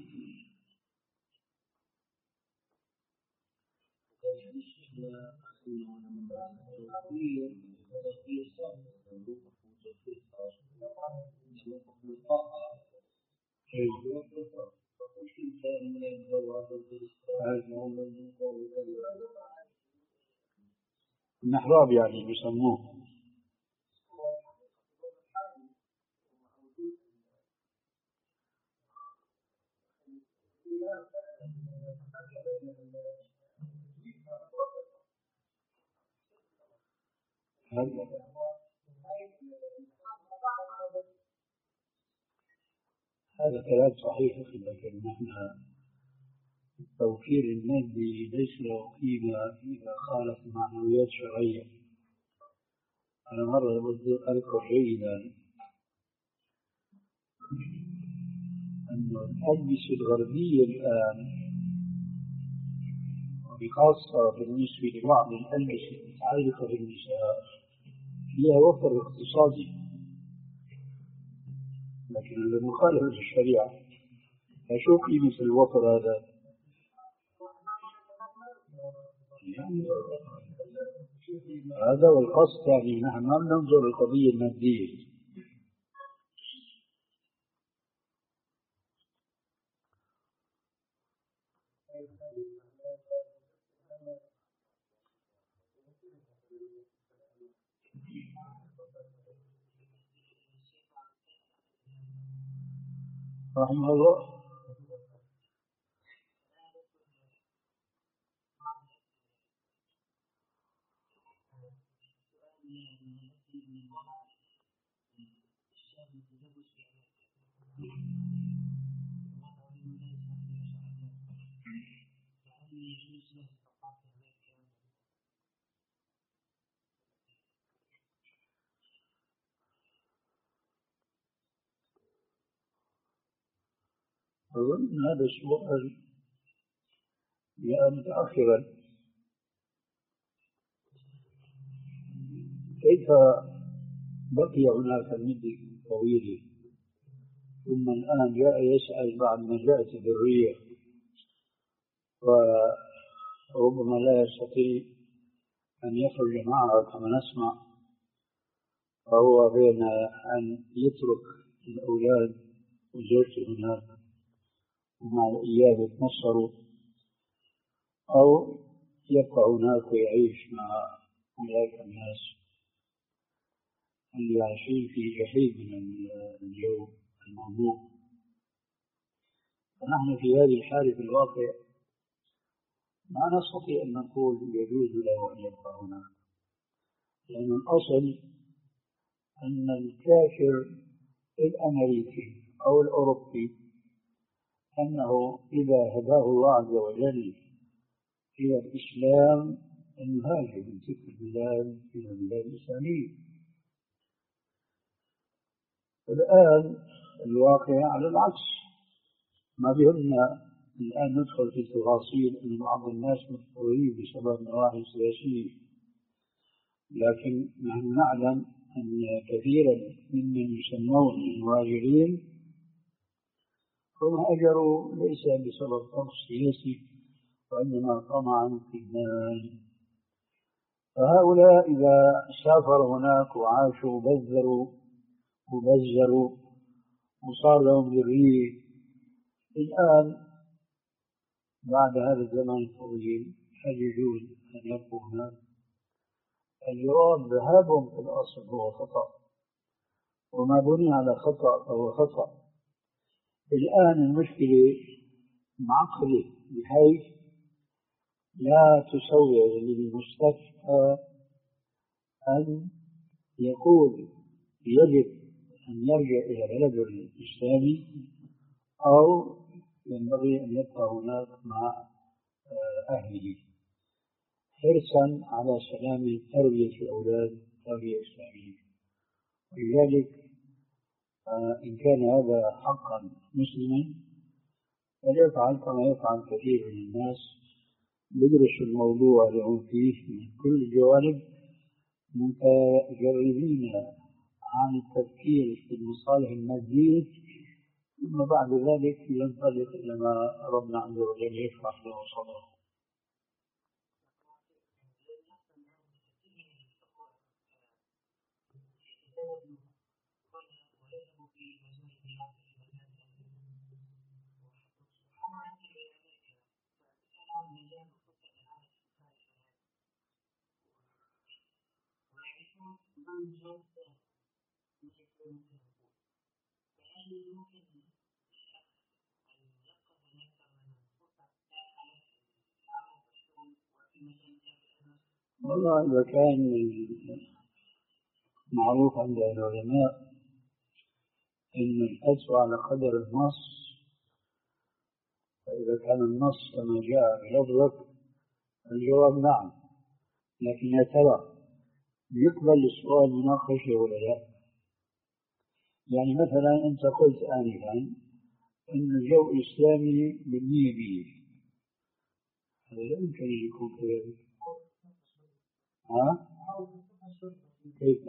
المحراب يعني بيسموه. هذا كلام صحيح، لكن نحن التوفير المادي ليس له قيمة إذا خالف معنويات شرعية. أنا مرة بدي أذكر جيدا أن الألبسة الغربية الآن وبخاصة بالنسبة لبعض الألبسة المتعلقة بالنساء فيها وفر اقتصادي، لكن هذا مخالف للشريعة. فشو قيمة الوفر هذا؟ يعني هذا والقصد، يعني نحن ما ننظر للقضية المادية. رحمه الله. أظن هذا السؤال جاء متأخرا. كيف بقي هناك المدة طويلة ثم الآن جاء يسأل بعد ما جاءت الذرية وربما لا يستطيع أن يخرج معها كما نسمع، فهو بين أن يترك الأولاد وزوجته هناك ومع الإياب يتنصروا أو يبقى هناك ويعيش مع أولئك الناس اللي عايشين في جحيم من الجو الموضوع. فنحن في هذه الحالة في الواقع ما نستطيع أن نقول يجوز له أن يبقى هناك، لأن الأصل أن الكافر الأمريكي أو الأوروبي أنه إذا هداه الله عز وجل إلى الإسلام انهاج من تلك البلاد إلى البلاد الإسلامية. الآن الواقع على العكس، ما بهمنا الآن ندخل في التفاصيل أن بعض الناس مضطرين بسبب نواحي سياسية، لكن نحن نعلم أن كثيرا ممن يسمون المهاجرين هم هاجروا ليس بسبب طمس سياسي وإنما طمعا في المال. فهؤلاء إذا سافروا هناك وعاشوا بذروا وبزروا وصار لهم ذرية، الآن بعد هذا الزمن الطويل هل يجوز أن يبقوا هناك؟ الجواب ذهابهم في الأصل هو خطأ، وما بني على خطأ فهو خطأ. الآن المشكلة معقدة بحيث لا تسوغ للمستفتى أن يقول يجب أن يرجع إلى بلده الإسلامي أو ينبغي أن يبقى هناك مع أهله حرصا على سلامة تربية الأولاد تربية إسلامية. ولذلك إن كان هذا حقا مسلما فليفعل كما يفعل كثير من الناس، يدرس الموضوع اللي هم فيه من كل الجوانب متجردين عن التفكير في المصالح المادية، ثم بعد ذلك ينطلق إلى ما ربنا عز وجل يشرح له صدره. والله إذا كان معروف عند العلماء أن الحث على قدر النص، فإذا كان النص كما جاء بلفظك الجواب نعم، لكن يا ترى يقبل السؤال مناقشة ولا لا؟ يعني مثلا أنت قلت آنفا أن الجو إسلامي بالمية بيه، هذا لا يمكن أن يكون كذلك. ها؟ كيف؟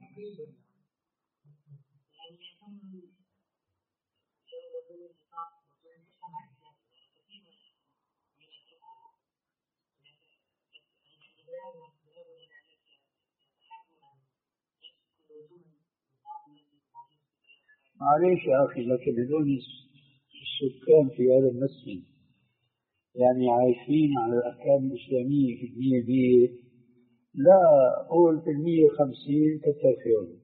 معليش يا أخي، لكن هذول السكان في هذا المسجد يعني عايشين على الأحكام الإسلامية في المية بيه، لا أقول في المية خمسين كتر خيرهم.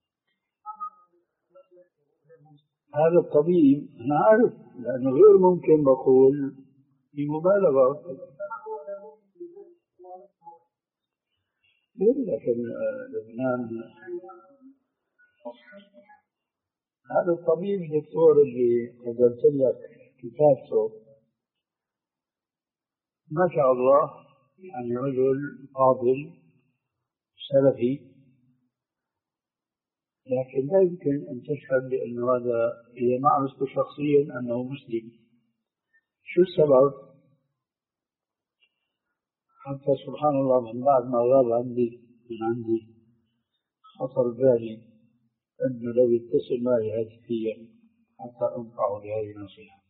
هذا الطبيب أنا أعرف، لأنه غير ممكن بقول بمبالغة، لكن لبنان هذا الطبيب الدكتور اللي قدرت لك كتابته ما شاء الله يعني رجل فاضل سلفي، لكن لا يمكن أن تشهد بأن هذا إذا ما عرفت شخصيا أنه مسلم. شو السبب؟ حتى سبحان الله من بعد ما غاب عندي من عندي خطر بالي أنه لو يتصل معي هاتفيا حتى أنفعه بهذه النصيحة.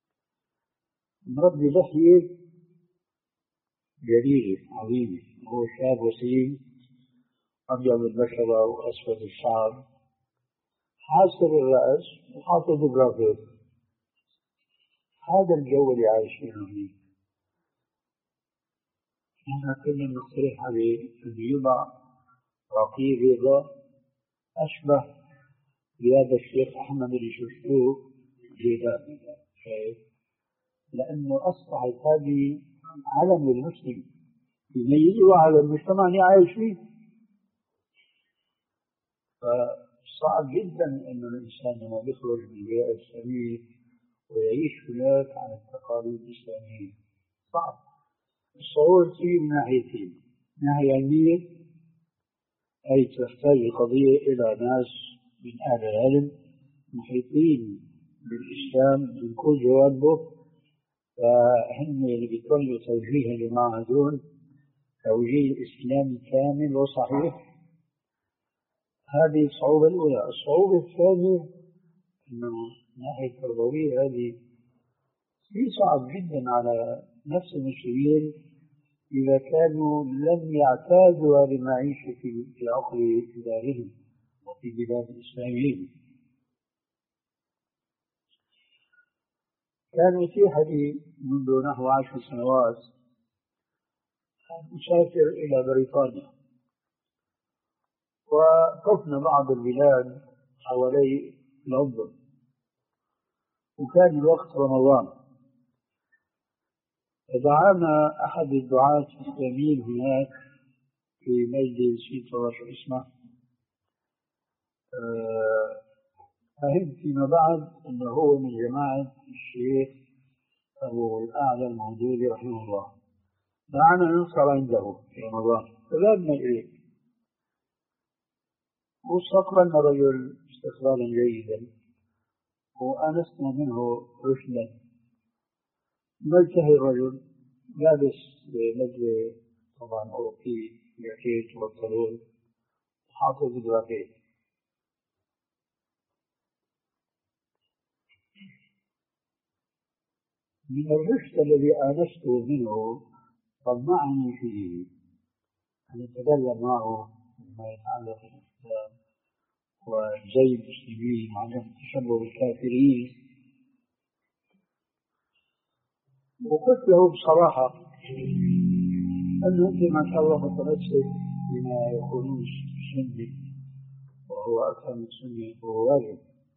مربي لحية جليلة عظيمة، هو شاب وسيم أبيض البشرة وأسود الشعر، حاسر الرأس وحاطط برافير. هذا الجو اللي عايشينه فيه. نحن كنا نقترح عليه أن يوضع رقيبة أشبه بهذا الشيخ أحمد اللي شفتوه جيدان، لأنه أصبحت هذه علم للمسلم يميزه على المجتمع اللي عايش فيه. فصعب جدا أن الإنسان لما يخرج من البيئة الإسلامية ويعيش هناك على التقاليد الإسلامية صعب. الصعوبة تيجي من ناحيتين: ناحية علمية أي تحتاج القضية إلى ناس من أهل العلم محيطين بالإسلام من كل جوانبه، فهم اللي بيكونوا توجيه الجماعة دول توجيه إسلامي كامل وصحيح. هذه الصعوبة الأولى. الصعوبة الثانية أنه ناحية التربوية هذه صعب جدا على نفس المسلمين إذا كانوا لم يعتادوا على المعيشة في عقر دارهم وفي بلاد الإسلاميين. كان أتيح لي منذ نحو عشر سنوات أن أسافر إلى بريطانيا، وطفنا بعض البلاد حوالي لندن، وكان الوقت رمضان، فدعانا أحد الدعاة الإسلاميين هناك في مجلس شيطة شو اسمه أه فهمت فيما بعد أنه هو من جماعة الشيخ أبو الأعلى الموجودي رحمه الله. دعانا نفطر عنده في رمضان، فذهبنا إليه واستقبلنا رجل استقبالا جيدا وآنسنا منه رشدا. ملتهي الرجل لابس بدلة طبعا أوروبي جاكيت وبنطلون وحاطط جرافيت. من الرشد الذي آنسته منه طمعني فيه أن أتكلم معه بما يتعلق بالإسلام وزي المسلمين وعدم التشبه بالكافرين. وقلت له بصراحة أنه أنت ما شاء الله متمسك بما يقولون السني، وهو أكثر من سني وهو واجب،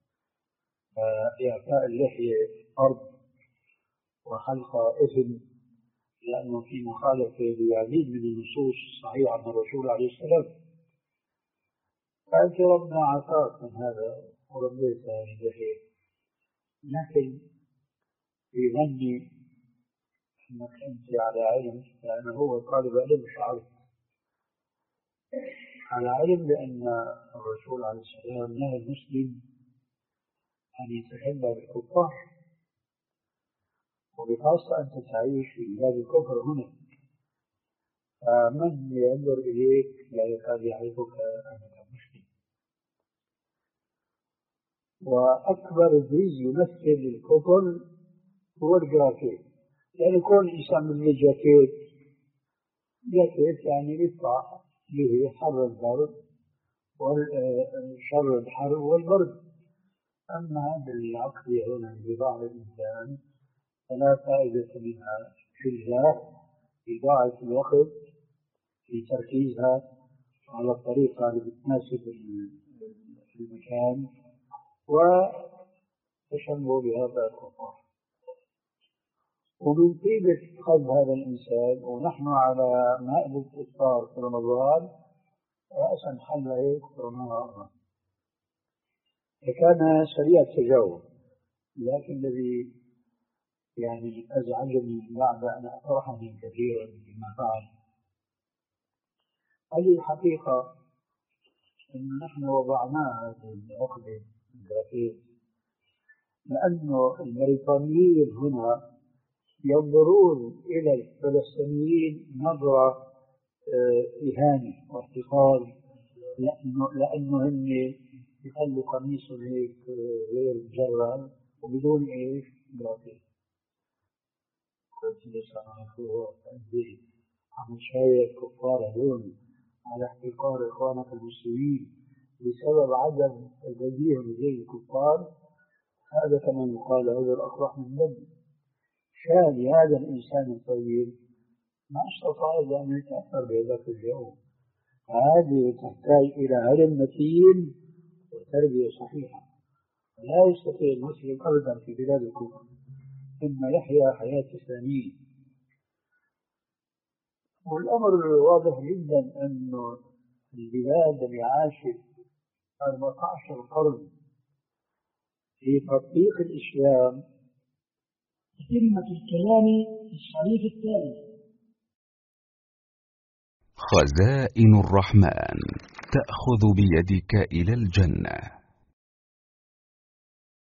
فإعفاء اللحية فرض وحلقة إثم، لأنه في مخالفة بعديد من النصوص الصحيحة عن الرسول عليه السلام. فأنت ربنا عافاك من هذا وربيت هذه اللحية، لكن في ظني أنك أنت على علم، لأنه هو طالب علم شعري على علم بأن الرسول عليه السلام نهى المسلم أن يتشبه بالكفار، وبخاصة أنت تعيش في بلاد الكفر هنا، فمن ينظر إليك لا يكاد يعرفك أنك مسلم. وأكبر دليل يمثل الكفر هو الجاكيت، يعني كون إنسان من الجاكيت جاكيت يعني يدفع به حر البرد وشر الحر والبرد. أما بالعقل هنا بضاعة الإنسان فلا فائدة منها في الذات، في إضاعة الوقت، في تركيزها على الطريقة اللي بتناسب المكان وتشبه بهذا الكفار. ومن طيبة قلب هذا الإنسان ونحن على مائدة الإفطار في رمضان رأسا حل هيك رمضان، فكان سريع التجاوب. لكن الذي يعني أزعجني بعد أن أفرحني كثيرا بما فعل، هذه الحقيقة أن نحن وضعناها هذه العقدة الجرافيت لأنه البريطانيين هنا ينظرون إلى الفلسطينيين نظرة إهانة واحتقار، لأنه لأنه هم يخلوا قميصهم هيك غير مجرد وبدون إيش جرافيت. قلت ليش أنا أقول عم شايف كفار هذول على احتقار إخوانك المسلمين بسبب عدم تدبيرهم زي الكفار، هذا كما يقال هذا الأقرح من دم. شان هذا الإنسان الطيب ما استطاع أن يتأثر بهذاك الجو. هذه تحتاج إلى علم متين وتربية صحيحة، لا يستطيع المسلم أبدا في بلاد الكفر إما يحيا حياة إسلامية. والأمر واضح جدا أنه البلاد اللي عاشت أربعة عشر قرن في تطبيق الإسلام كلمة الكلام في الشريف التالي: خزائن الرحمن تأخذ بيدك إلى الجنة.